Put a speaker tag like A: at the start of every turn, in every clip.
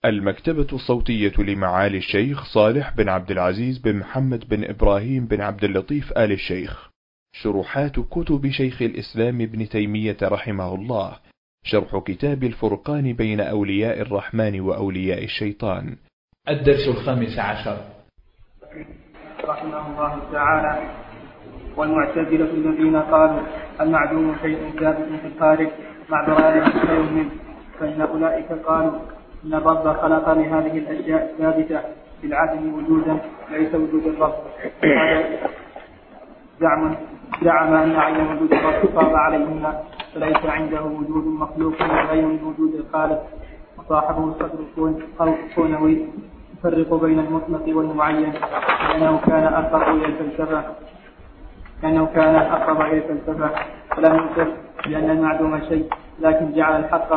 A: المكتبة الصوتية لمعالي الشيخ صالح بن عبد العزيز بن محمد بن إبراهيم بن عبد اللطيف آل الشيخ. شروحات كتب شيخ الإسلام ابن تيمية رحمه الله. شرح كتاب الفرقان بين أولياء الرحمن وأولياء الشيطان.
B: الدرس 15.
C: رحمه الله تعالى: والمعتزلة الذين قالوا المعدوم شيء ثابت في الخارج مع ضراره خير منه، فإن أولئك قالوا إن الرب خلق لهذه الأشياء الثابتة في العدم وجودا ليس وجود الرب. هذا زعم أن عين وجود الرب صاب عليهن، فليس عنده وجود مخلوق غير وجود الخالق. وصاحبه الصدر الكونوي يفرق بين المطلق والمعين، لأنه كان أقرب إلى الفلسفة فلم ينكر بأن المعدوم شيء، لكن جعل الحق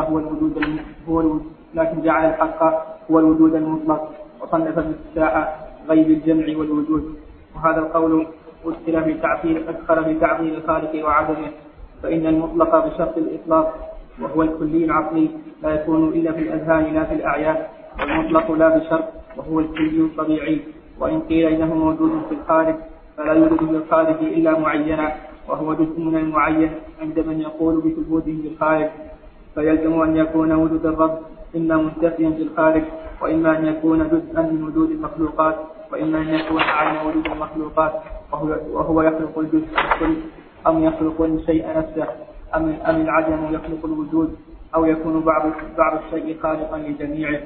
C: هو الوجود المطلق، وصنف المفتاح غيب الجمع والوجود. وهذا القول أدخل في تعطيل الخالق وعدمه، فإن المطلق بشرط الإطلاق وهو الكلي العقلي لا يكون إلا في الأذهان لا في الأعيان، والمطلق لا بشرط وهو الكلي الطبيعي. وإن قيل إنه موجود في الخارج فلا يوجد في الخارج إلا معينا، وهو جزء من المعين عند من يقول بثبوته في الخارج، فيلزم أن يكون وجود الرب إما منتفيا في الخارج، وإما أن يكون جزءا من وجود المخلوقات، وإما أن يكون عين وجود المخلوقات وهو يخلق الجزء الكل، أم يخلق الشيء نفسه، أم العدم يخلق الوجود، أو يكون بعض الشيء خالقا لجميعه.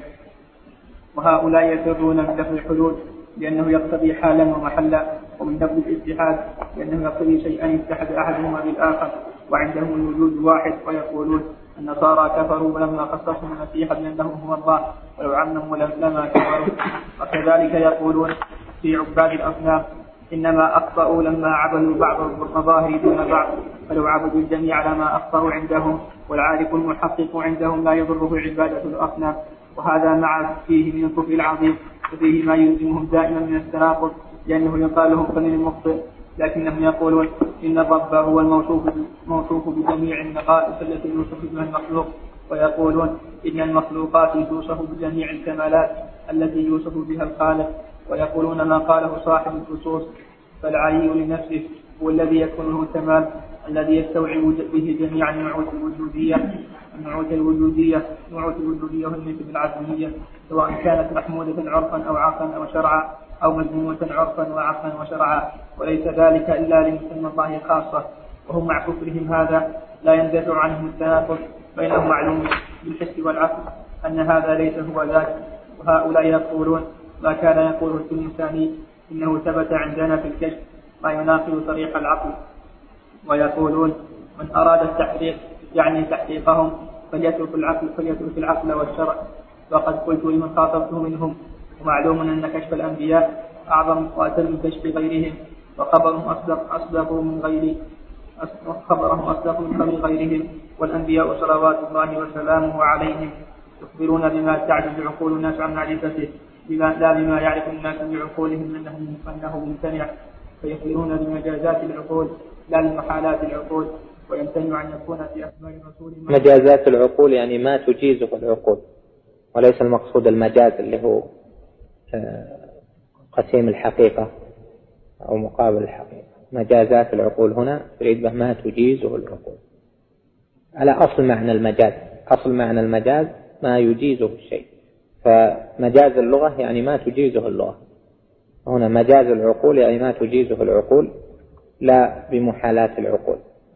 C: وهؤلاء يفرون من لفظ الحلول لأنه يقتضي حالا ومحلا، ومن لفظ الاتحاد لأنه يقتضي شيئا يتحد أحدهما بالآخر، وعندهم الوجود واحد. ويقولون النصارى كفروا لما خصصهم المسيح بأنه هو الله، ولو عمهم لما كفروا. وكذلك يقولون في عباد الأصنام إنما أخطأوا لما عبدوا بعض المظاهر دون بعض، فلو عبدوا الجميع لما أخطأوا عندهم، والعارف المحقق عندهم لا يضره عبادة الأصنام. وهذا مع فيه من الكفر العظيم، وفيه ما يلزمهم دائما من التناقض، لأنه يقال لهم فمن المخطئ، لكنهم يقولون إن الرب هو الموصوف بجميع النقائص التي يوصف بها المخلوق، ويقولون إن المخلوقات توصف بجميع الكمالات التي يوصف بها الخالق. ويقولون ما قاله صاحب الخصوص: فالعلي لنفسه هو الذي يكون له الكمال الذي يستوعب به جميع النعوت الوجودية. النعوت الوجودية هي بالعدمية، سواء كانت محمودة عرفا أو عقلا أو شرعا، أو مذمومة عرفا وعقلا وشرعا، وليس ذلك إلا لمسمى الله خاصة. وهم مع كفرهم هذا لا يندفع عنهم التناقض، فإنه معلوم بالحس والعقل أن هذا ليس هو ذاك. وهؤلاء يقولون ما كان يقوله الإنساني إنه ثبت عندنا في الكشف ما يناقض طريق العقل. ويقولون من أراد التحقيق يعني تحقيقهم فليترك العقل والشرع. وقد قلت لمن خاطبته منهم: ومعلوم أن كشف الأنبياء أعظم وأتم من كشف غيرهم، وخبرهم أصدق من خبر غيرهم، والأنبياء صلوات الله وسلامه عليهم يخبرون بما تعجز عقول الناس عن معرفته، لا بما يعرف الناس بعقولهم أنه ممتنع، فيخبرون بمجازات العقول لا لمحالات العقول. ويمتنع أن يكون في أسماء الرسول
D: مجازات العقول يعني ما تجيزه العقول، وليس المقصود المجاز اللي هو قسيم الحقيقة أو مقابل الحقيقة. مجازات العقول هنا تريد به ما تجيزه العقول على أصل معنى المجاز. أصل معنى المجاز ما يجيزه الشيء، فمجاز اللغة يعني ما تجيزه اللغة. هنا مجاز العقول يعني ما تجيزه العقول لا بمحالات العقول.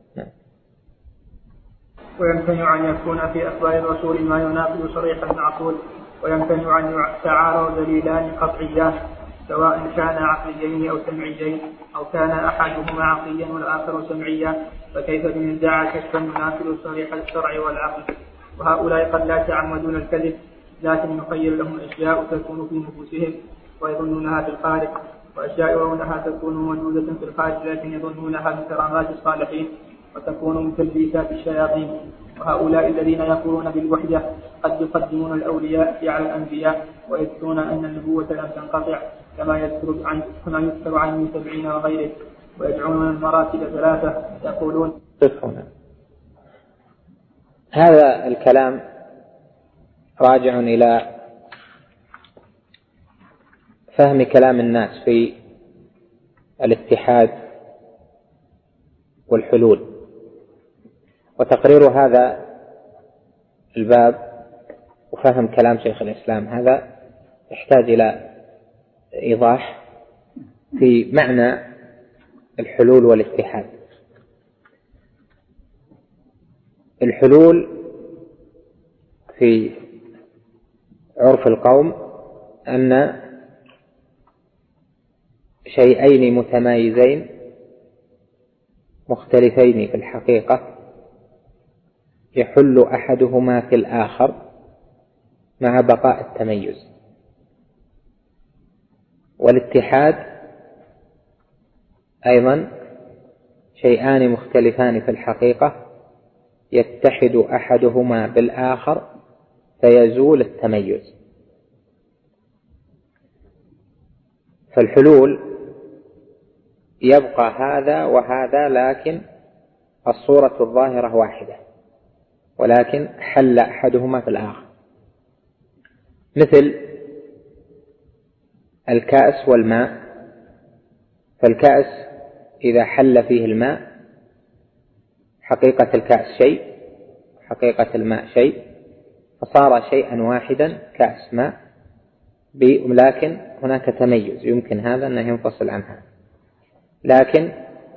C: ويمتنع أن يكون في أخبار الرسول ما يناقض صريح المعقول، ويمتنع أن يتعارض دليلان قطعيان سواء كان عقليين أو سمعيين، أو كان أحدهما عقليا والآخر سمعيا، فكيف بمن ادعى كشفا يناقض صريح الشرع والعقل. وهؤلاء قد لا يتعمدون الكذب، لكن يخيل لهم أشياء تكون في نفوسهم ويظنونها في الخارج، وأشياء يرونها تكون موجودة في الخارج لكن يظنونها من كرامات الصالحين، وتكون من تلبيسات الشياطين. وهؤلاء الذين يقولون بالوحدة قد يقدمون الأولياء على الأنبياء، ويذكرون أن النبوة لم تنقطع كما يذكر عن ابن سبعين وغيره، ويدعون المراتب ثلاثة. يقولون
D: هذا الكلام راجع إلى فهم كلام الناس في الاتحاد والحلول، وتقرير هذا الباب وفهم كلام شيخ الإسلام هذا يحتاج إلى إيضاح في معنى الحلول والاتحاد. الحلول في عرف القوم أن شيئين متمايزين مختلفين في الحقيقة يحل أحدهما في الآخر مع بقاء التميز. والاتحاد أيضا شيئان مختلفان في الحقيقة يتحد أحدهما بالآخر فيزول التميز. فالحلول يبقى هذا وهذا لكن الصورة الظاهرة واحدة، ولكن حل أحدهما في الآخر، مثل الكأس والماء. فالكأس إذا حل فيه الماء حقيقة الكأس شيء حقيقة الماء شيء، فصار شيئا واحدا كأس ماء، لكن هناك تميز يمكن هذا أنه ينفصل عنها. لكن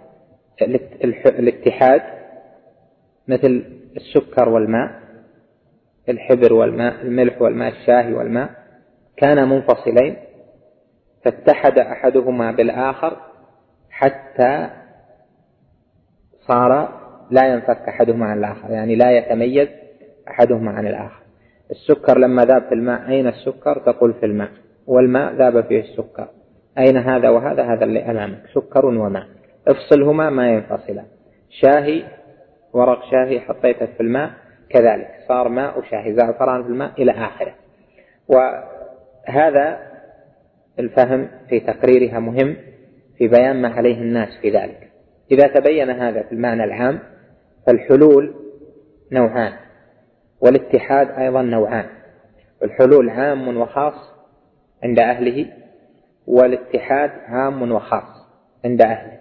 D: الاتحاد مثل السكر والماء، الحبر والماء، الملح والماء، الشاهي والماء، كان منفصلين فاتحد أحدهما بالآخر حتى صار لا ينفك أحدهما عن الآخر، يعني لا يتميز أحدهما عن الآخر. السكر لما ذاب في الماء، أين السكر؟ تقول في الماء، والماء ذاب فيه السكر، أين هذا وهذا؟ هذا اللي أمامك، سكر وماء، افصلهما ما ينفصلان. شاهي، ورق شاهي حطيته في الماء كذلك صار ماء وشاهي، زعفران في الماء إلى آخره. وهذا الفهم في تقريرها مهم في بيان ما عليه الناس في ذلك. إذا تبين هذا في المعنى العام فالحلول نوعان، والاتحاد أيضا نوعان. الحلول عام وخاص عند أهله، والاتحاد عام وخاص عند أهله.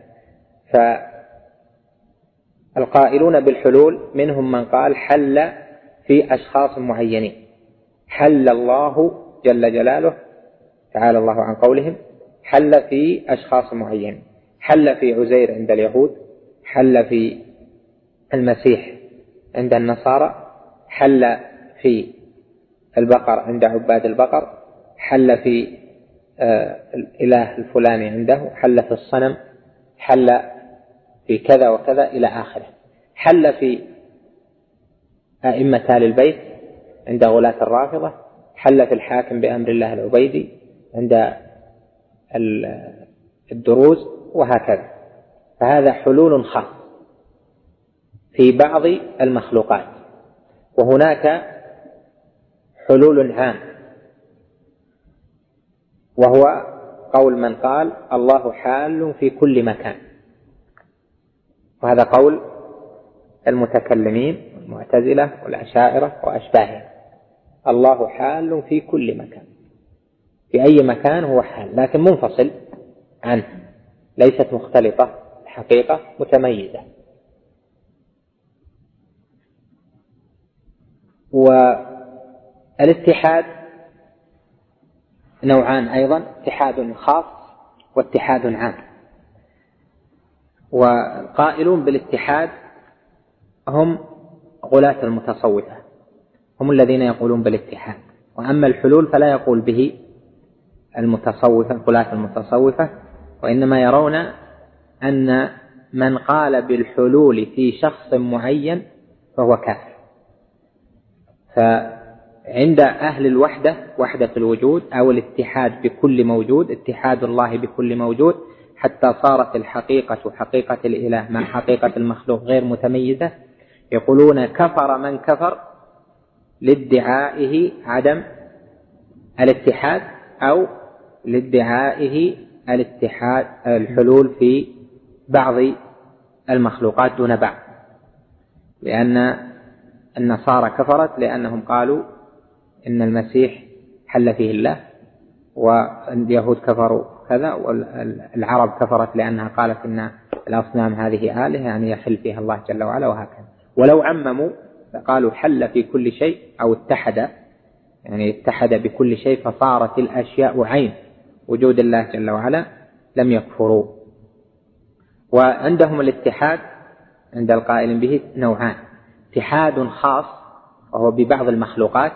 D: فالقائلون بالحلول منهم من قال حل في أشخاص معينين، حل الله جل جلاله تعالى الله عن قولهم، حل في أشخاص معينين، حل في عزير عند اليهود، حل في المسيح عند النصارى، حل في البقر عند عباد البقر، حل في الإله الفلاني عنده، حل في الصنم، حل في كذا وكذا إلى آخره. حل في أئمة آل البيت عند غلاة الرافضة، حل في الحاكم بأمر الله العبيدي عند الدروز، وهكذا. فهذا حلول خاص في بعض المخلوقات. وهناك حلول عام، وهو قول من قال الله حال في كل مكان، وهذا قول المتكلمين والمعتزلة والأشاعرة وأشباههم. الله حال في كل مكان، في أي مكان هو حال، لكن منفصل عنه، ليست مختلطة، الحقيقة متميزة. والاتحاد نوعان أيضا، اتحاد خاص واتحاد عام. والقائلون بالاتحاد هم غلاة المتصوفة، هم الذين يقولون بالاتحاد. وأما الحلول فلا يقول به المتصوفة، غلاة المتصوفة، وإنما يرون أن من قال بالحلول في شخص معين فهو كافر. فعند أهل الوحدة، وحدة الوجود أو الاتحاد بكل موجود، اتحاد الله بكل موجود، حتى صارت الحقيقة حقيقة الإله مع حقيقة المخلوق غير متميزة، يقولون كفر من كفر لادعائه عدم الاتحاد أو لادعائه الاتحاد الحلول في بعض المخلوقات دون بعض. لأن النصارى كفرت لأنهم قالوا إن المسيح حل فيه الله، واليهود كفروا كذا، والعرب كفرت لأنها قالت إن الأصنام هذه آلهة يعني يحل فيها الله جل وعلا، وهكذا. ولو عمموا فقالوا حل في كل شيء أو اتحد، يعني اتحد بكل شيء فصارت الأشياء عين وجود الله جل وعلا، لم يكفروا. وعندهم الاتحاد عند القائل به نوعان: اتحاد خاص وهو ببعض المخلوقات،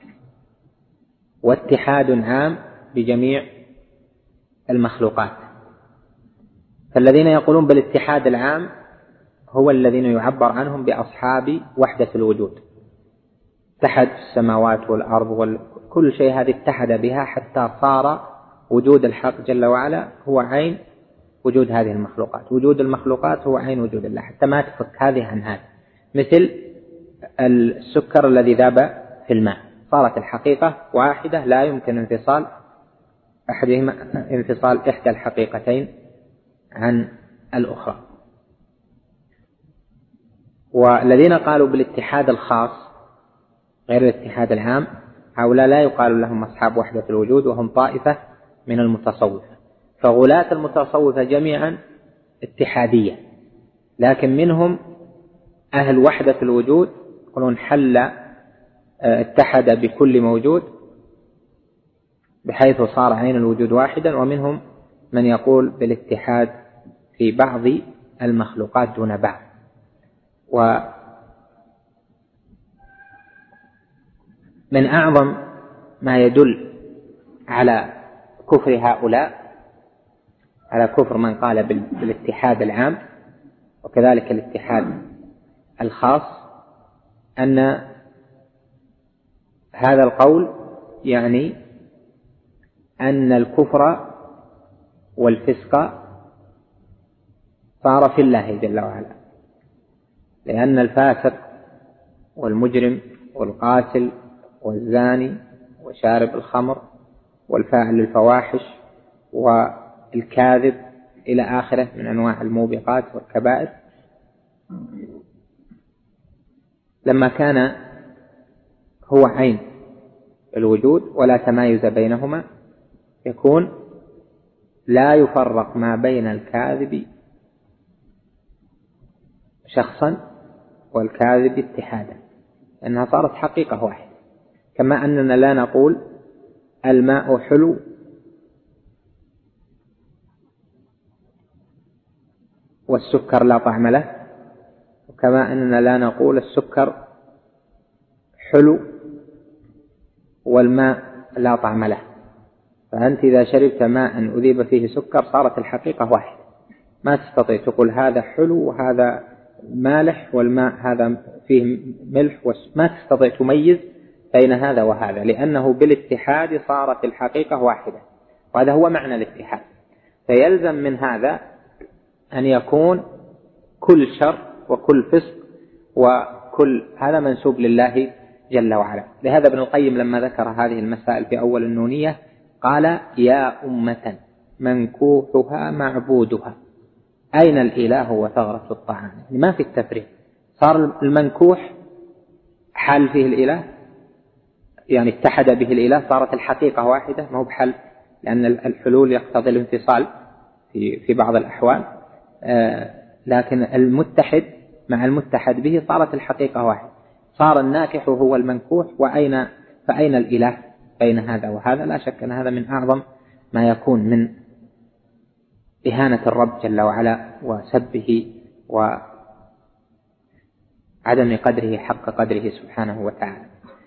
D: واتحاد عام بجميع المخلوقات. فالذين يقولون بالاتحاد العام هو الذين يعبر عنهم بأصحاب وحدة الوجود، اتحد السماوات والأرض وكل شيء هذه اتحد بها حتى صار وجود الحق جل وعلا هو عين وجود هذه المخلوقات. وجود المخلوقات هو عين وجود الله، حتى ما تفك هذه عن هذه. مثل السكر الذي ذاب في الماء، صارت الحقيقة واحدة، لا يمكن انفصال إحدى الحقيقتين عن الأخرى. والذين قالوا بالاتحاد الخاص غير الاتحاد العام، هؤلاء لا يقال لهم أصحاب وحدة الوجود، وهم طائفة من المتصوفة. فغلاة المتصوفة جميعا اتحادية، لكن منهم أهل وحدة الوجود يقولون حل اتحد بكل موجود بحيث صار عين الوجود واحدا. ومنهم من يقول بالاتحاد في بعض المخلوقات دون بعض. ومن أعظم ما يدل على كفر هؤلاء، على كفر من قال بالاتحاد العام وكذلك الاتحاد الخاص، أن هذا القول يعني أن الكفر والفسق صار في الله جل وعلا، لأن الفاسق والمجرم والقاتل والزاني وشارب الخمر والفاعل للفواحش والكاذب إلى آخره من أنواع الموبقات والكبائر، لما كان هو عين الوجود ولا تمايز بينهما، يكون لا يفرق ما بين الكاذب شخصا والكاذب اتحادا، لأنها صارت حقيقة واحدة. كما أننا لا نقول الماء حلو والسكر لا طعم له، وكما أننا لا نقول السكر حلو والماء لا طعم له. فأنت إذا شربت ماء أذيب فيه سكر صارت الحقيقة واحدة، ما تستطيع تقول هذا حلو وهذا مالح والماء هذا فيه ملح، ما تستطيع تميز بين هذا وهذا، لأنه بالاتحاد صارت الحقيقة واحدة، وهذا هو معنى الاتحاد. فيلزم من هذا أن يكون كل شر وكل فسق وكل هذا منسوب لله جل وعلا. لهذا ابن القيم لما ذكر هذه المسائل في أول النونية قال: يا أمة منكوحها معبودها، أين الإله وثغرة الطعام؟ يعني ما في التفريق، صار المنكوح حال فيه الإله، يعني اتحد به الإله، صارت الحقيقة واحدة، ما هو بحل، لأن الحلول يقتضي الانفصال في بعض الأحوال، لكن المتحد مع المتحد به صارت الحقيقة واحدة، صار الناكح هو المنكوح، فأين الإله بين هذا وهذا؟ لا شك أن هذا من أعظم ما يكون من إهانة الرب جل وعلا وسبه وعدم قدره حق قدره سبحانه وتعالى.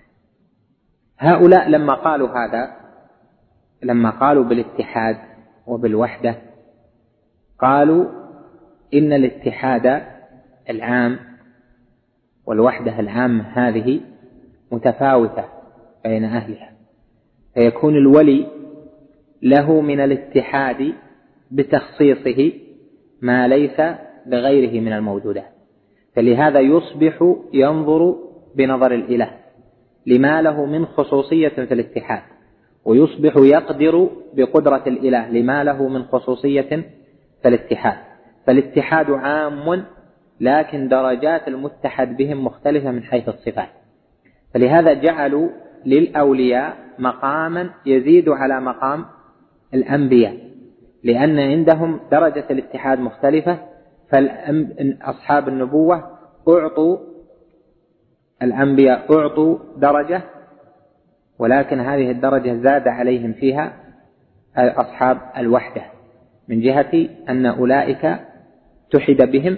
D: هؤلاء لما قالوا هذا، لما قالوا بالاتحاد وبالوحدة، قالوا إن الاتحاد العام والوحدة العامة هذه متفاوتة بين أهلها، فيكون الولي له من الاتحاد بتخصيصه ما ليس لغيره من الموجودات، فلهذا يصبح ينظر بنظر الإله لما له من خصوصية في الاتحاد، ويصبح يقدر بقدرة الإله لما له من خصوصية في الاتحاد. فالاتحاد عام، لكن درجات المتحد بهم مختلفة من حيث الصفات. فلهذا جعلوا للأولياء مقاما يزيد على مقام الأنبياء، لأن عندهم درجة الاتحاد مختلفة. فأصحاب النبوة أعطوا، الأنبياء أعطوا درجة، ولكن هذه الدرجة زاد عليهم فيها أصحاب الوحدة، من جهة أن أولئك اتحد بهم،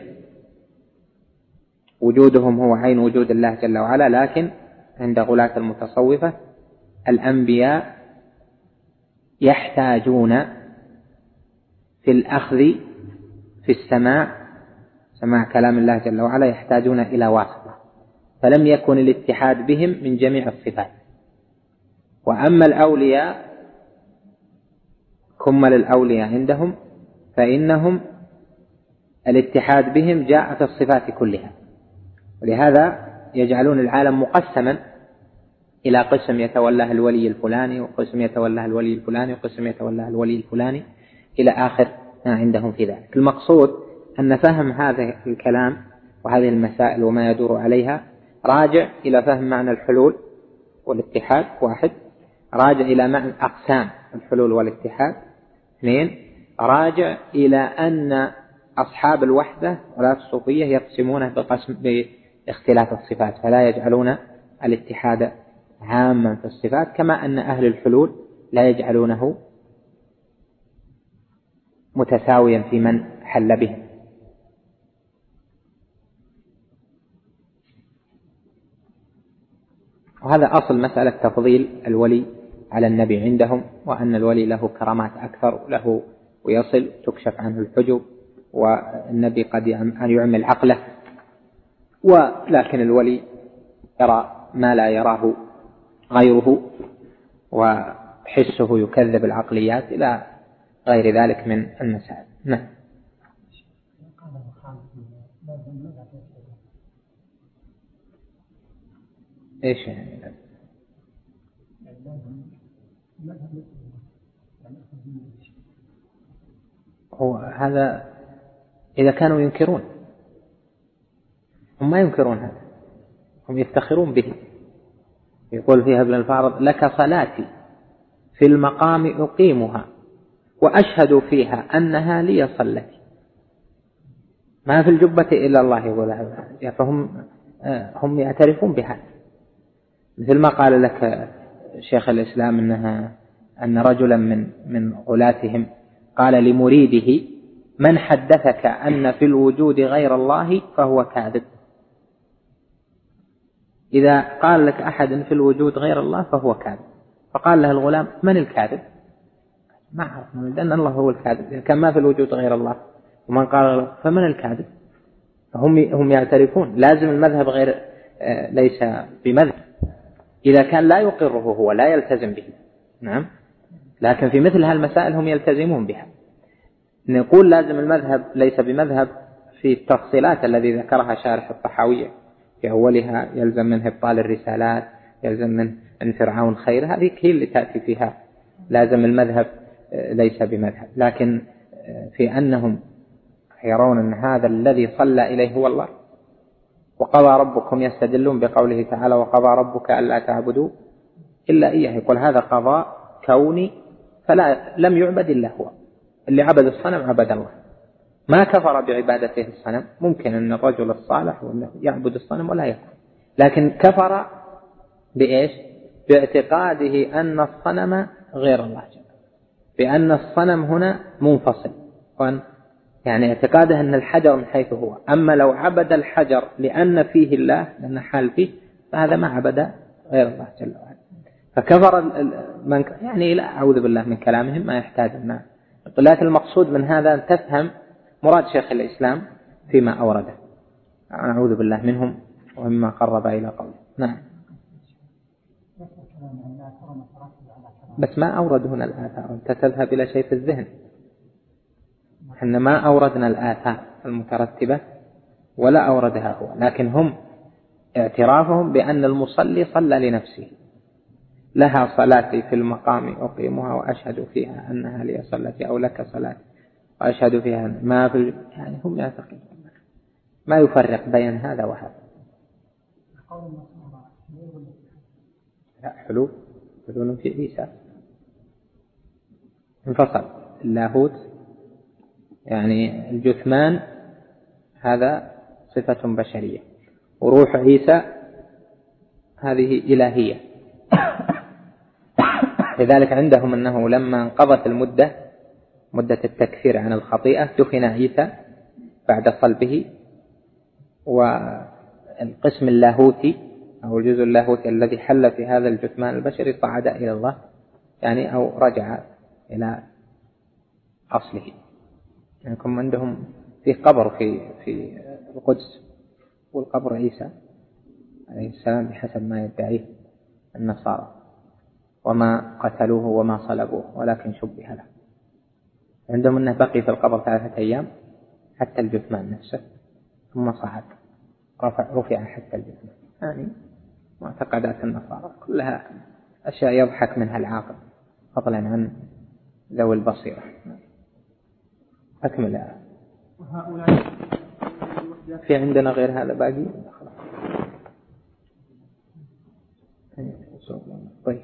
D: وجودهم هو عين وجود الله جل وعلا. لكن عند غلاة المتصوفة الأنبياء يحتاجون في الأخذ في سماع كلام الله جل وعلا يحتاجون إلى واسطة، فلم يكن الاتحاد بهم من جميع الصفات. وأما الأولياء، كمل الأولياء عندهم فإنهم الاتحاد بهم جاء في الصفات كلها، ولهذا يجعلون العالم مقسما إلى قسم يتولاه الولي الفلاني، وقسم يتولاه الولي الفلاني، وقسم يتولاه الولي الفلاني، إلى آخر ما عندهم في ذلك. المقصود أن فهم هذا الكلام وهذه المسائل وما يدور عليها راجع إلى فهم معنى الحلول والاتحاد، واحد، راجع إلى معنى أقسام الحلول والاتحاد، اثنين، راجع إلى أن أصحاب الوحدة ولا الصوفية يقسمونه باختلاف الصفات، فلا يجعلون الاتحاد عاما في الصفات، كما أن أهل الحلول لا يجعلونه متساويا في من حل به. وهذا أصل مسألة تفضيل الولي على النبي عندهم، وأن الولي له كرامات أكثر، له ويصل تكشف عنه الحجب، والنبي قد يعمل عقله، ولكن الولي يرى ما لا يراه غيره، وحسه يكذب العقليات إلى غير ذلك من المسائل. نعم. ايش يعني؟ هو هذا إذا كانوا ينكرون، هم ما ينكرون هذا، هم يفتخرون به. يقول فيها ابن الفارض: لك صلاتي في المقام أقيمها وأشهد فيها أنها لي صلتي. ما في الجبة إلا الله، يقول. فهم يعترفون بهذا، مثل ما قال لك شيخ الإسلام أن رجلا من غلاتهم قال لمريده: من حدثك أن في الوجود غير الله فهو كاذب. إذا قال لك أحد في الوجود غير الله فهو كاذب. فقال له الغلام: من الكاذب؟ ما أعرف، لأن الله هو الكاذب، كان ما في الوجود غير الله. ومن قال فمن الكاذب؟ هم يعترفون لازم المذهب غير ليس بمذهب إذا كان لا يقره هو، لا يلتزم به. نعم. لكن في مثل هالمسائل هم يلتزمون بها. نقول لازم المذهب ليس بمذهب في التفصيلات الذي ذكرها شارح الطحاوية في أولها، يلزم منه إبطال الرسالات، يلزم منه أن فرعون خير، هذه هي اللي تأتي فيها لازم المذهب ليس بمذهب. لكن في أنهم يرون أن هذا الذي صلى إليه هو الله، وقضى ربكم، يستدلون بقوله تعالى: وقضى ربك ألا تعبدوا إلا إياه. يقول هذا قضاء كوني، لم يعبد إلا هو. اللي عبد الصنم عبد الله، ما كفر بعبادته الصنم. ممكن أن الرجل الصالح يعبد الصنم ولا يكفر، لكن كفر بإيش؟ باعتقاده أن الصنم غير الله جل، بأن الصنم هنا منفصل، يعني اعتقاده أن الحجر من حيث هو. أما لو عبد الحجر لأن فيه الله، لأن حال فيه، فهذا ما عبد غير الله جل وعلا. فكفر من يعني لا، أعوذ بالله من كلامهم، ما يحتاج الناس. لكن المقصود من هذا أن تفهم مراد شيخ الإسلام فيما أورده. أعوذ بالله منهم ومما قرب إلى قوله. نعم. بس ما أورد هنا الآثار، أنت تذهب إلى شيء في الذهن. إحنا ما أوردنا الآثار المترتبة ولا أوردها هو، لكن هم اعترافهم بأن المصلي صلى لنفسه. لها صلاتي في المقام أقيمها وأشهد فيها أنها لي صلتي، أو لك صلاتي وأشهد فيها ما في، يعني هم يعتقدون ما يفرق بين هذا وهذا. لا حلول يقولون في عيسى انفصل اللاهوت، يعني الجثمان هذا صفة بشرية، وروح عيسى هذه إلهية. لذلك عندهم أنه لما انقضت مدة التكفير عن الخطيئة دفن عيسى بعد صلبه، والقسم اللاهوتي أو الجزء اللاهوتي الذي حل في هذا الجثمان البشري صعد إلى الله، يعني أو رجع إلى أصله. يعني عندهم في قبر في القدس، والقبر عيسى عليه السلام بحسب ما يدعيه النصارى، وما قتلوه وما صلبوه ولكن شبه له. عندهم أنه بقي في القبر 3 أيام حتى الجثمان نفسه، ثم صعد رفع حتى الجثمان. يعني معتقدات النصارى كلها أشياء يضحك منها العاقل فضلا عن ذوي البصيرة. أكمل. في عندنا غير هذا باقي؟ طيب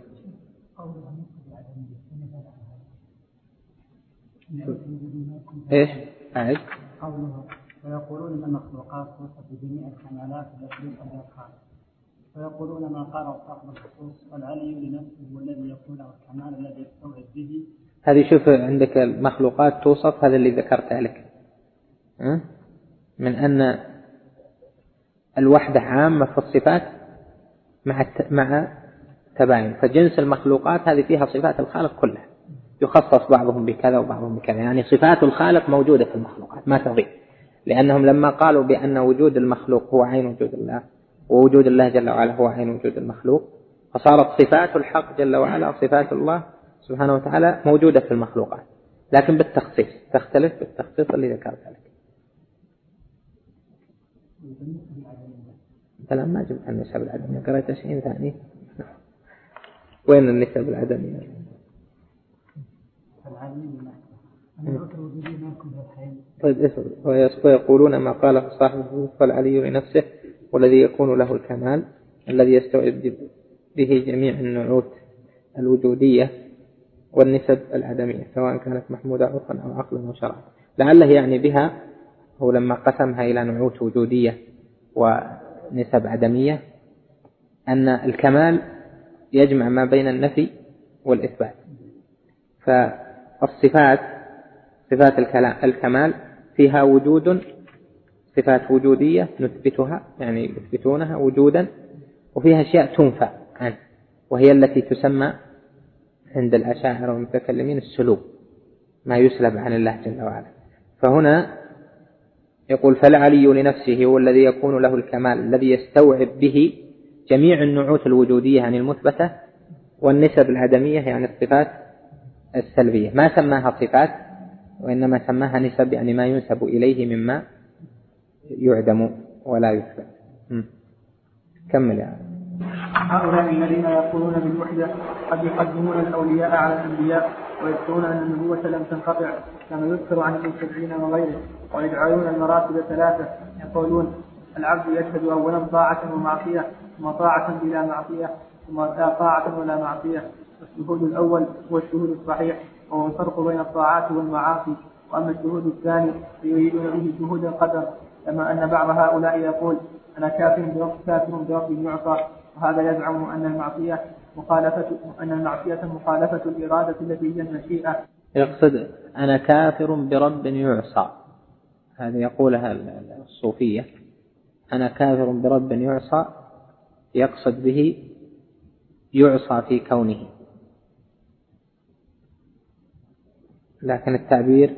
D: ايش أعد؟
E: قوله ويقولون ان المخلوقات توصف بجميع الكمالات التي يوصف بها الخالق، ويقولون ما قال صاحب الخصوص والعلي لنفسه والذي يكون له الكمال الذي يستوعب به.
D: هذه شوف عندك المخلوقات توصف، هذا اللي ذكرت لك من أن الوحدة عامة في الصفات مع تباين، فجنس المخلوقات هذه فيها صفات الخالق كلها، يخصص بعضهم بكذا وبعضهم بكذا. يعني صفات الخالق موجودة في المخلوقات ما تضيع، لأنهم لما قالوا بأن وجود المخلوق هو عين وجود الله، ووجود الله جل وعلا هو عين وجود المخلوق، فصارت صفات الحق جل وعلا صفات الله سبحانه وتعالى موجودة في المخلوقات، لكن بالتخصيص تختلف بالتخصيص اللي ذكرت لك. كلام ما جبت النسب العدمية، قرأت شيء ثاني. وين النسب العدمية؟ طيب ويقولون ما قاله صاحبه فالعلي لنفسه والذي يكون له الكمال الذي يستوعب به جميع النعوت الوجودية والنسب العدمية سواء كانت محمودة عرفا أو عقلا أو شرعا. لعله يعني بها هو لما قسمها إلى نعوت وجودية ونسب عدمية أن الكمال يجمع ما بين النفي والإثبات، فالصفات صفات الكمال فيها وجود، صفات وجودية نثبتها يعني يثبتونها وجودا، وفيها أشياء تنفى عنه وهي التي تسمى عند الأشاعرة والمتكلمين السلوب، ما يسلب عن الله جل وعلا. فهنا يقول فالعلي لنفسه هو الذي يكون له الكمال الذي يستوعب به جميع النعوت الوجودية يعني المثبتة والنسب العدمية يعني الصفات السلبية، ما سماها صفات وإنما سماها نسب يعني ما ينسب إليه مما يعدم ولا يثبت. كمل يعني.
C: هؤلاء الذين يقولون بالوحدة قد يقدمون الأولياء على الأنبياء ويذكرون أن النبوة لم تنقطع كما يذكر عن ابن سبعين وغيره، ويجعلون المراتب 3. يقولون العبد يشهد أولا طاعة ومعصية ثم طاعة بلا معصية ثم لا طاعة ولا معصية، والشهود الأول هو الشهود الصحيح وهو الفرق بين الطاعات والمعاصي، وأما الشهود الثاني فيريدون به شهود القدر، كما أن بعض هؤلاء يقول أنا كافر برب يعصى، وهذا يزعم أن المعصية مخالفة الإرادة التي هي المشيئة.
D: يقصد أنا كافر برب يعصى، هذا يقولها الصوفية، أنا كافر برب يعصى، يقصد به يعصى في كونه، لكن التعبير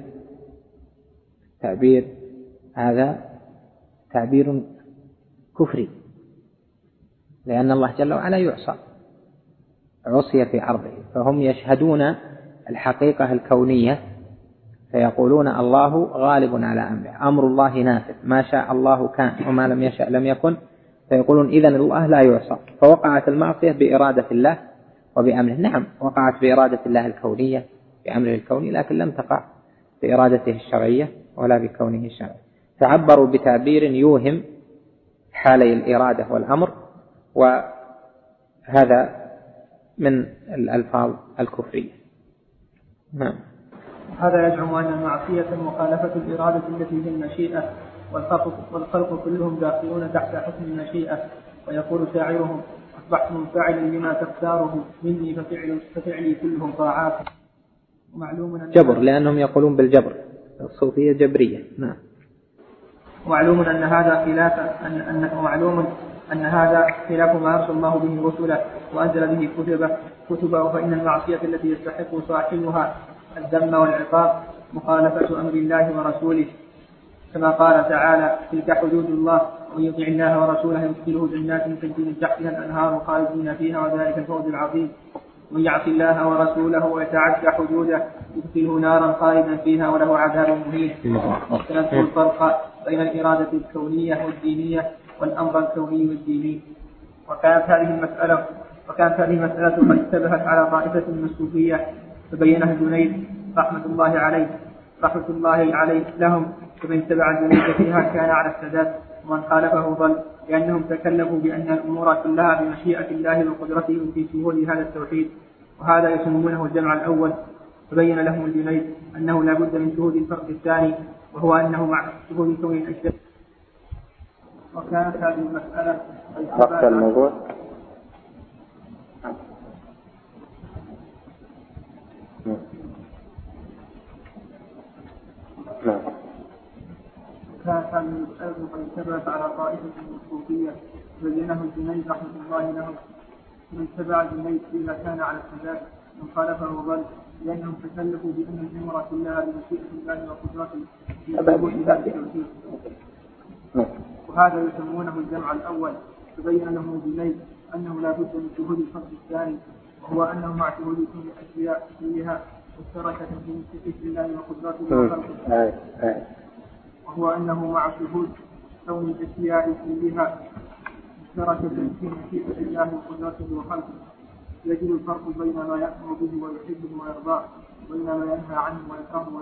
D: هذا تعبير كفري، لأن الله جل وعلا يعصى، عصي في عرضه، فهم يشهدون الحقيقة الكونية فيقولون الله غالب على أمره، أمر الله نافذ، ما شاء الله كان وما لم يشاء لم يكن، فيقولون إذن الله لا يعصى، فوقعت المعصية بإرادة الله وبأمره. نعم وقعت بإرادة الله الكونية بأمره الكوني، لكن لم تقع بإرادته الشرعية ولا بكونه الشرعي، فعبروا بتعبير يوهم حالي الإرادة والأمر، وهذا من الألفاظ الكفرية. نعم.
C: هذا يزعم أن المعصية مخالفة الإرادة التي هي المشيئة، والخلق كلهم داخلون تحت حكم المشيئة. ويقول شاعرهم: أصبحت منفعلا لما تختاره مني ففعلي كلهم طاعات. ومعلوم أن
D: جبر، لأنهم يقولون بالجبر، الصوفية جبرية. نعم.
C: ومعلوم أن هذا خلاف ما أرسل الله به رسله وأنزل به كتبه. فإن المعصية التي يستحق صاحبها الذم والعقاب مخالفة أمر الله ورسوله، كما قال تعالى: تلك حدود الله ومن يطع الله ورسوله يدخله جنات تجري من تحتها الأنهار خالدين فيها وذلك الفوز العظيم. ومن يعص الله ورسوله ويتعدى حدوده يدخله نارا خالدا فيها وله عذاب مهين. سنذكر الفرق بين الإرادة الكونية والدينية والأمر الكوني والديني. وكانت هذه المسألة قد اشتبهت على طائفة من الصوفية، فبينها الجنيد رحمة الله عليه لهم، فمن تبع الجنيد فيها كان على السداد، ومن خالفه ضل، لأنهم تكلفوا بأن الأمور كلها بمشيئة الله وقدرته في شمول هذا التوحيد، وهذا يسمونه الجمع الأول. فبين لهم الجنيد أنه لا بد من شهود الفرق الثاني، وهو أنه مع شهود كون الأشياء. وكانت هذه المسألة
D: وقت الموضوع.
C: كانت هذه المسألة قد اشتبهت على طائفة من الصوفية، فبينه الجنيد رحمة الله له. من تبع الجنيد فيها كان على السداد، من خالفه ضل، لأنهم تكلفوا بأن الأمور كلها بمشيئة الله وقدرته في هذا التوحيد، وهذا يسمونه الجمع الأول. فبين لهم الجنيد أنه لا بد من شهود الفرق الثاني، وهو أنه مع شهود كل الأشياء كلها مشتركة في مشيئة الله وقدرته وخلقه، وهو أنه مع شهود كون الأشياء كلها مشتركة في مشيئة الله وقدرته وخلقه، يجد الفرق بين ما يأمر به ويحبه ويرضاه، وبين ما ينهى عنه ويكرهه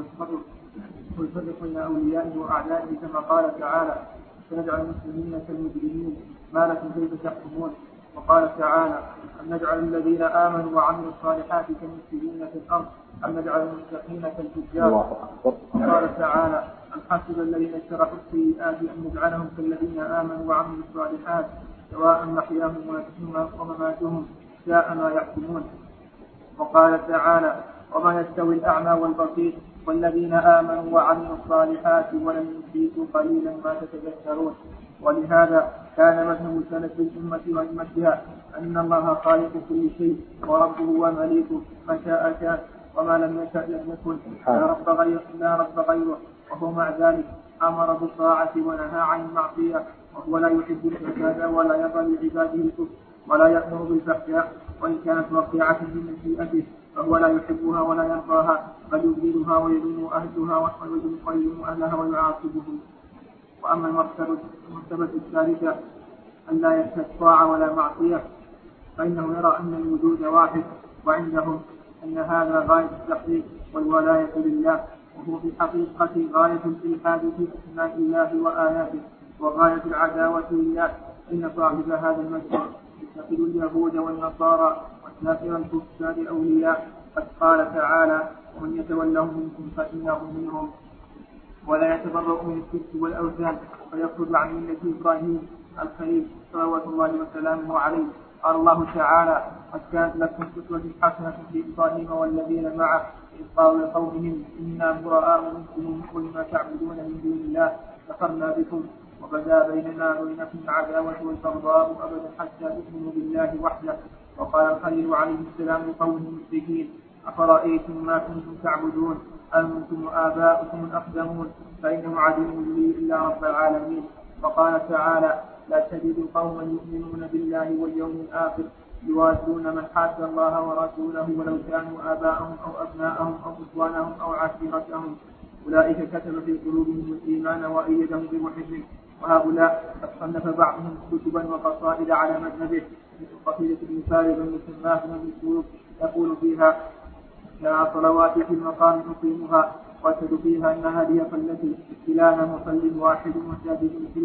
C: ويفرق بين أوليائه وأعدائه، كما قال تعالى: سنجعل المسلمين كالمجرمين ما لكم كيف تحكمون. وقال تعالى: أم نجعل الذين آمنوا وعملوا الصالحات كالمفسدين في الأرض أم نجعل المتقين كالفجار. وقال تعالى: أم حسب الذين اشتركوا السيئات أن نجعلهم كالذين آمنوا وعملوا الصالحات سواء محياهم ومماتهم ساء ما يحكمون. وقال تعالى: وما يستوي الأعمى والبصير والذين آمنوا وعملوا الصالحات ولم يشركوا قليلا ما تتذكرون. ولهذا كان مذهب سلف الأمة وأئمتها أن الله خالق كل شيء وربه ومليكه، ما شاء كان وما لم يشأ لم يكن، لا رب غيره. وهو مع ذلك أمر بالطاعة ونهى عن المعصية، وهو لا يحب الفساد ولا يرضى لعباده الكفر ولا يأمر بالفحشاء، وإن كانت واقعة بمشيئته فهو لا يحبها ولا يرضاها، بل يبغضها ويلوم أهلها ويعاقبهم. وأما المرتبة الثالثة أن لا يشهد طاعة ولا معصية، فإنه يرى أن الوجود واحد، وعندهم أن هذا غاية التحقيق والولاية لله، وهو في حقيقة غاية الإلحاد في أسماء الله وآياته وغاية العداوة لله. إن صاحب هذا المذهب يتخذ اليهود والنصارى وسائر الكفار أولياء، قد قال تعالى: ومن يتولهم منكم فإنه منهم، ولا يتبرأ من الشرك والأوثان فيخرج عن ملة إبراهيم الخليل صلوات الله وسلامه عليه. قال الله تعالى: قد كانت لكم أسوة حسنة في إبراهيم والذين معه إذ قالوا لقومهم إنا براء منكم ومما تعبدون من دون الله كفرنا بكم وبدا بيننا وبينكم العداوة والبغضاء أبدا حتى تؤمنوا بالله وحده. وقال الخليل عليه السلام لقومه المشركين: أفرأيتم ما كنتم تعبدون أنتم وآباؤكم الأقدمون فإنه عدو لي إلا رب العالمين. وقال تعالى: لا تجد قوما يؤمنون بالله واليوم الآخر يوادون من حاد الله ورسوله ولو كانوا آباءهم أو أبناءهم أو إخوانهم أو عشيرتهم أولئك كتب في قلوبهم الإيمان وأيدهم بروح منه. وهؤلاء قد صنف بعضهم كتبا وقصائد على مذهبه، مثل قصيدة ابن فارغ المسماه من السلوك يقول فيها: لا صلوات في المقام أقيمها وأشهد فيها أنها هي فلتي إلهنا مصل واحد وساجد كلا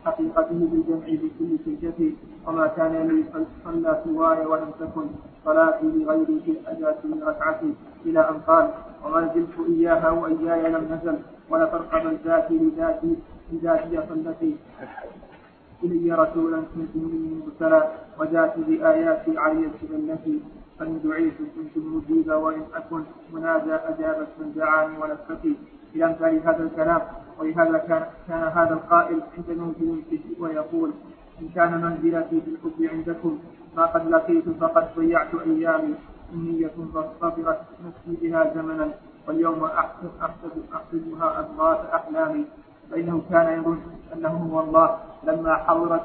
C: حقيقته بالجمع بكل شدة. وما كان لي صلى سواي ولم تكن صلاتي لغيري في الأداة لركعتي، إلى أن قال: وما زلت إياها وإياي لم نزل، ولا فرق بين ذاتي لذاتي صلتي. إلي رسولا كنت مني مرسلا، وجاءت بآياتي علي التي، فإن دعيت كنت مجيبا، وإن أكن منادى أجابت من دعاني ولفتي. إلى أمثال هذا الكلام. ولهذا كان هذا القائل عند موت ويقول: إن كان منزلتي في الحب عندكم ما قد لقيت فقد ضيعت أيامي، أمنية فاضطرت نفسي بها زمنا، واليوم أحسبها أضغاث أحلامي. فإنه كان يظن أنه هو الله لما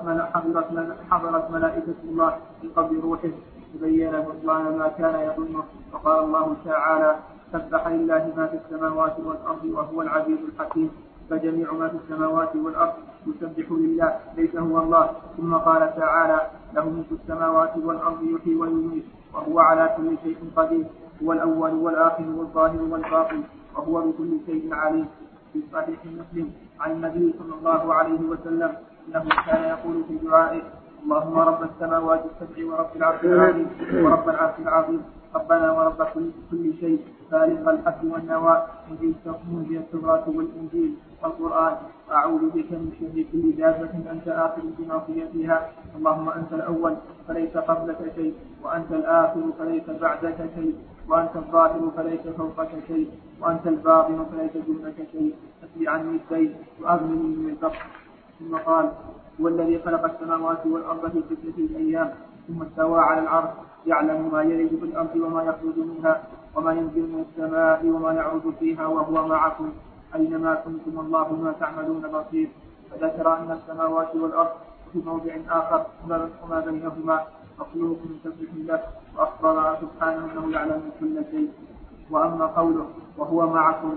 C: حضرت ملائكة الله في قبر روحه، تبين بطلان ما كان يظنه. وقال الله تعالى: سبح لله ما في السماوات والأرض وهو العزيز الحكيم. فجميع ما في السماوات والأرض يسبح لله ليس هو الله. ثم قال تعالى: له ملك السماوات والأرض يحيي ويميت وهو على كل شيء قدير، هو الأول والآخر والظاهر والباطن وهو بكل شيء عليم. في صحيح مسلم عن النبي صلى الله عليه وسلم انه كان يقول في دعائه: اللهم رب السماوات السبع ورب العرش العظيم ورب العرش العظيم، ربنا ورب كل شيء، فالق الحب والنوى، منزل التوراة والإنجيل والقرآن، أعوذ بك من شر كل دابة أنت آخر بناصيتها، اللهم أنت الأول فليس قبلك شيء، وأنت الآخر فليس بعدك شيء، وأنت الظاهر فليس فوقك شيء، وأنت الباطن فليس دونك شيء، أسري عني الدين وأغنني من الفقر. ثم قال: هو الذي خلق السماوات والأرض في 6 أيام ثم استوى على العرش، يعلم ما يلج في الأرض وما يخرج منها وما ينزل من السماء وما يعرج فيها وهو معكم أينما كنتم والله ما تعملون بصير. فذكر أن السماوات والأرض في موضع آخر وما بينهما مخلوق من تسبيح الله، وأخبر سبحانه أنه يعلم كل شيء. وأما قوله وهو معكم،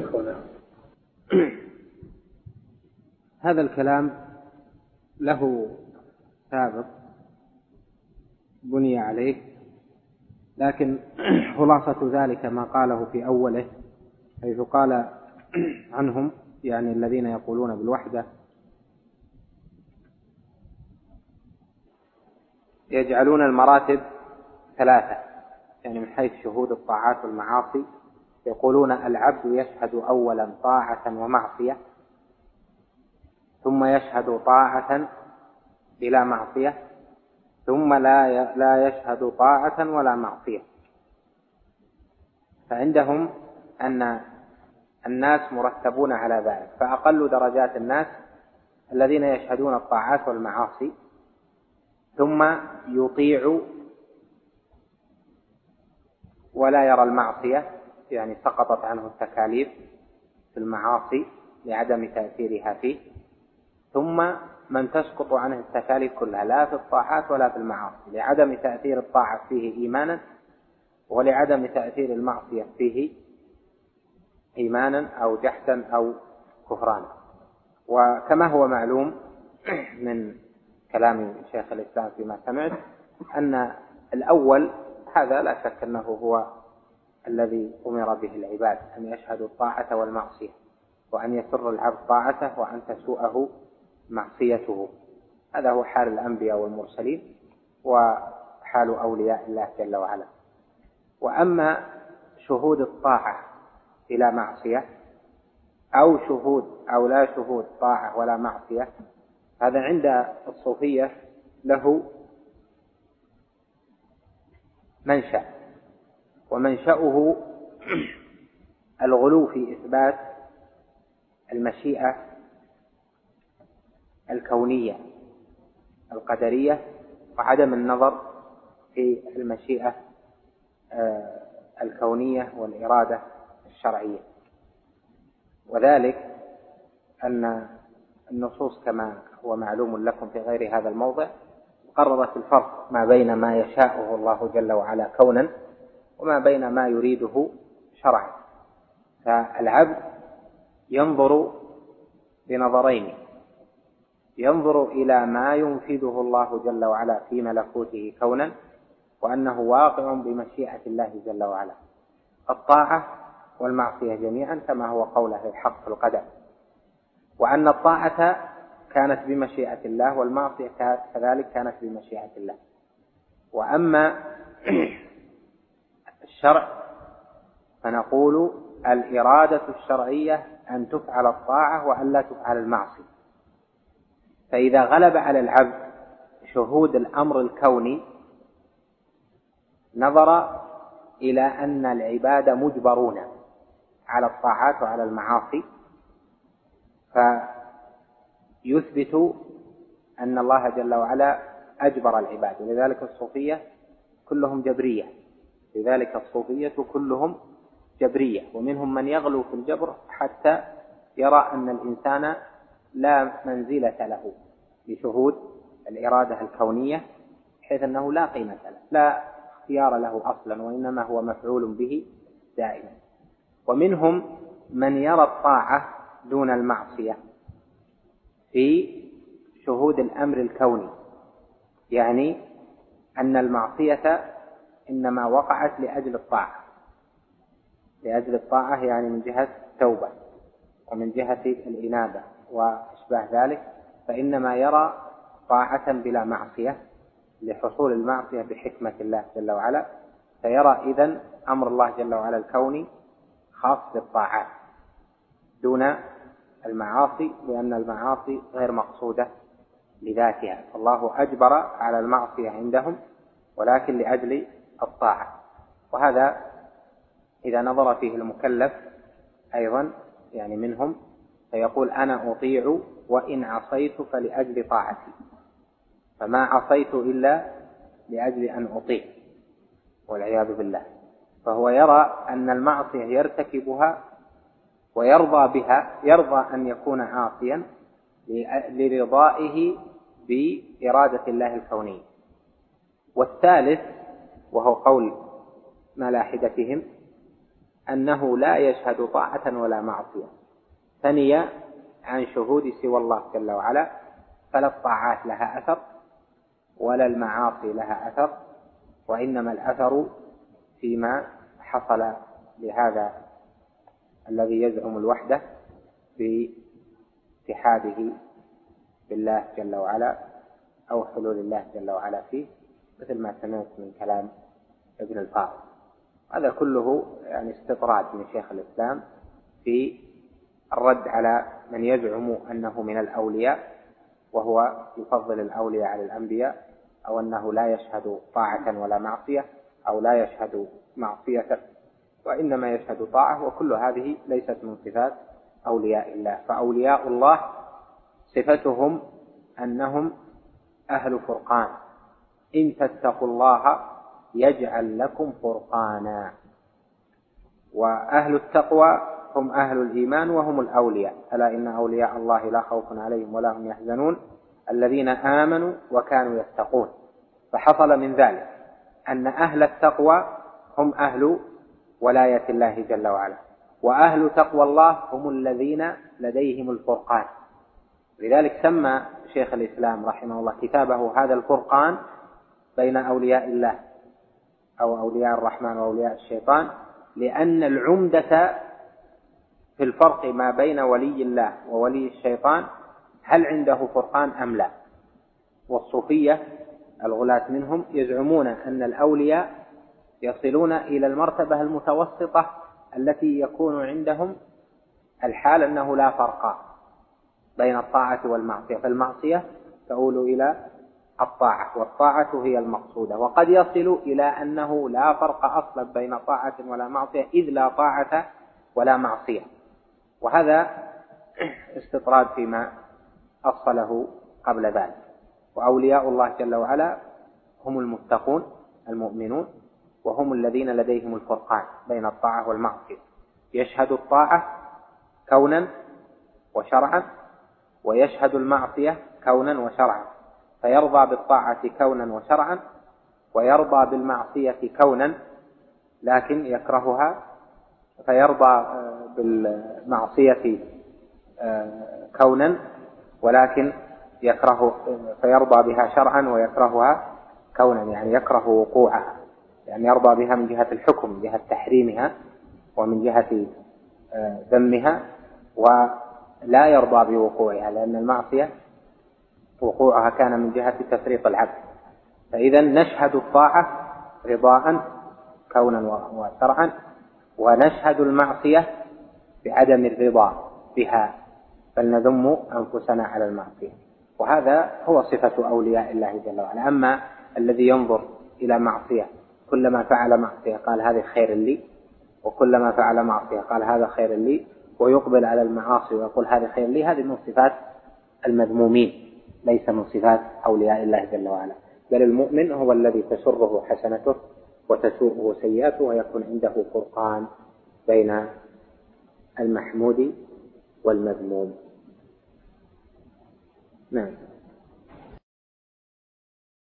D: هذا الكلام له سابق بني عليه، لكن خلاصة ذلك ما قاله في أوله، حيث قال عنهم يعني الذين يقولون بالوحدة: يجعلون المراتب 3، يعني من حيث شهود الطاعات والمعاصي، يقولون العبد يشهد أولا طاعة ومعصية، ثم يشهد طاعة بلا معصية، ثم لا يشهد طاعة ولا معصية. فعندهم أن الناس مرتبون على ذلك، فأقل درجات الناس الذين يشهدون الطاعات والمعاصي ثم يطيع ولا يرى المعصية، يعني سقطت عنه التكاليف في المعاصي لعدم تأثيرها فيه، ثم من تسقط عنه التكاليف كلها لا في الطاعات ولا في المعاصي لعدم تأثير الطاعة فيه إيمانا، ولعدم تأثير المعصية فيه إيمانا أو جحدا أو كفرانا. وكما هو معلوم من كلام شيخ الإسلام فيما سمعت أن الأول هذا لا شك أنه هو الذي أمر به العباد، أن يشهدوا الطاعة والمعصية، وأن يسر العبد طاعته وأن تسوءه معصيته. هذا هو حال الأنبياء والمرسلين وحال أولياء الله جل وعلا. وأما شهود الطاعة إلى معصية أو شهود أو لا شهود طاعة ولا معصية، هذا عند الصوفية له منشأ، ومنشأه الغلو في إثبات المشيئة الكونية القدرية، وعدم النظر في المشيئة الكونية والإرادة الشرعية. وذلك أن النصوص كما هو معلوم لكم في غير هذا الموضع قررت الفرق ما بين ما يشاءه الله جل وعلا كونا وما بين ما يريده شرعا. فالعبد ينظر بنظرين: ينظر إلى ما ينفذه الله جل وعلا في ملكوته كونا، وأنه واقع بمشيئة الله جل وعلا، الطاعة والمعصية جميعا كما هو قول أهل الحق في القدر، وأن الطاعة كانت بمشيئة الله، والمعصية كذلك كانت بمشيئة الله. وأما الشرع فنقول الإرادة الشرعية أن تفعل الطاعة وأن لا تفعل المعصية. فإذا غلب على العبد شهود الأمر الكوني نظر إلى أن العباد مجبرون على الطاعات وعلى المعاصي، فيثبت أن الله جل وعلا أجبر العباد. ولذلك الصوفية كلهم جبرية، لذلك الصوفية كلهم جبرية، ومنهم من يغلو في الجبر حتى يرى أن الإنسان لا منزلة له لشهود الإرادة الكونية، حيث أنه لا قيمة له، لا اختيار له أصلا، وإنما هو مفعول به دائما. ومنهم من يرى الطاعة دون المعصية في شهود الأمر الكوني، يعني أن المعصية إنما وقعت لأجل الطاعة، لأجل الطاعة يعني من جهة التوبة ومن جهة الإنابة وأشباه ذلك، فإنما يرى طاعة بلا معصية لحصول المعصية بحكمة الله جل وعلا، فيرى إذن أمر الله جل وعلا الكوني خاص بالطاعات دون المعاصي، لأن المعاصي غير مقصودة لذاتها. الله أجبر على المعصية عندهم ولكن لأجل الطاعة. وهذا إذا نظر فيه المكلف أيضا يعني منهم فيقول أنا أطيع وإن عصيت فلأجل طاعتي، فما عصيت إلا لأجل أن أطيع والعياذ بالله. فهو يرى أن المعصية يرتكبها ويرضى بها، يرضى أن يكون عاصيا لرضائه بإرادة الله الكونية. والثالث وهو قول ملاحدتهم أنه لا يشهد طاعة ولا معصية، ثني عن شهود سوى الله جل وعلا، فلا الطاعات لها أثر ولا المعاصي لها أثر، وإنما الأثر فيما حصل لهذا الذي يزعم الوحدة باتحاده بالله جل وعلا أو حلول الله جل وعلا فيه، مثل ما سمعت من كلام ابن الفارض. هذا كله يعني استطراد من شيخ الإسلام في الرد على من يزعم أنه من الأولياء وهو يفضل الأولياء على الأنبياء، أو أنه لا يشهد طاعة ولا معصية، أو لا يشهد معصية وإنما يشهد طاعة، وكل هذه ليست من صفات أولياء الله. فأولياء الله صفتهم أنهم أهل فرقان، إن تتقوا الله يجعل لكم فرقانا. وأهل التقوى هم أهل الإيمان وهم الأولياء، ألا إن أولياء الله لا خوف عليهم ولا هم يحزنون الذين آمنوا وكانوا يتقون. فحصل من ذلك أن أهل التقوى هم أهل ولاية الله جل وعلا، وأهل تقوى الله هم الذين لديهم الفرقان. لذلك سمى شيخ الإسلام رحمه الله كتابه هذا الفرقان بين أولياء الله أو أولياء الرحمن وأولياء الشيطان، لأن العمدة في الفرق ما بين ولي الله وولي الشيطان هل عنده فرقان أم لا. والصوفية الغلاة منهم يزعمون أن الأولياء يصلون إلى المرتبة المتوسطة التي يكون عندهم الحال أنه لا فرق بين الطاعة والمعصية، فالمعصية تؤول إلى الطاعة والطاعة هي المقصودة، وقد يصل إلى أنه لا فرق أصلا بين طاعة ولا معصية، إذ لا طاعة ولا معصية. وهذا استطراد فيما أصله قبل ذلك. وأولياء الله جل وعلا هم المتقون المؤمنون، وهم الذين لديهم الفرقان بين الطاعة والمعصية، يشهد الطاعة كونا وشرعا، ويشهد المعصية كونا وشرعا، فيرضى بالطاعة كونا وشرعا، ويرضى بالمعصية كونا لكن يكرهها، فيرضى بالمعصية كونا ولكن يكره، فيرضى بها شرعا ويكرهها كونا، يعني يكره وقوعها، يعني يرضى بها من جهة الحكم، من جهة تحريمها ومن جهة ذمها، ولا يرضى بوقوعها، لأن المعصية وقوعها كان من جهة تفريط العبد. فإذا نشهد الطاعة رضاء كونا وشرعا، ونشهد المعصية بعدم الرضا بها، فلنذم أنفسنا على المعصية. وهذا هو صفة أولياء الله جل وعلا. أما الذي ينظر إلى معصية كلما فعل معصية قال هذه خير لي، وكلما فعل معصية قال هذا خير لي، ويقبل على المعاصي ويقول هذه خير لي، هذه من صفات المذمومين، ليس من صفات أولياء الله جل وعلا. بل المؤمن هو الذي تسره حسنته وتسوءه سيئاته، ويكون عنده فرقان بين المحمود والمذموم. نعم.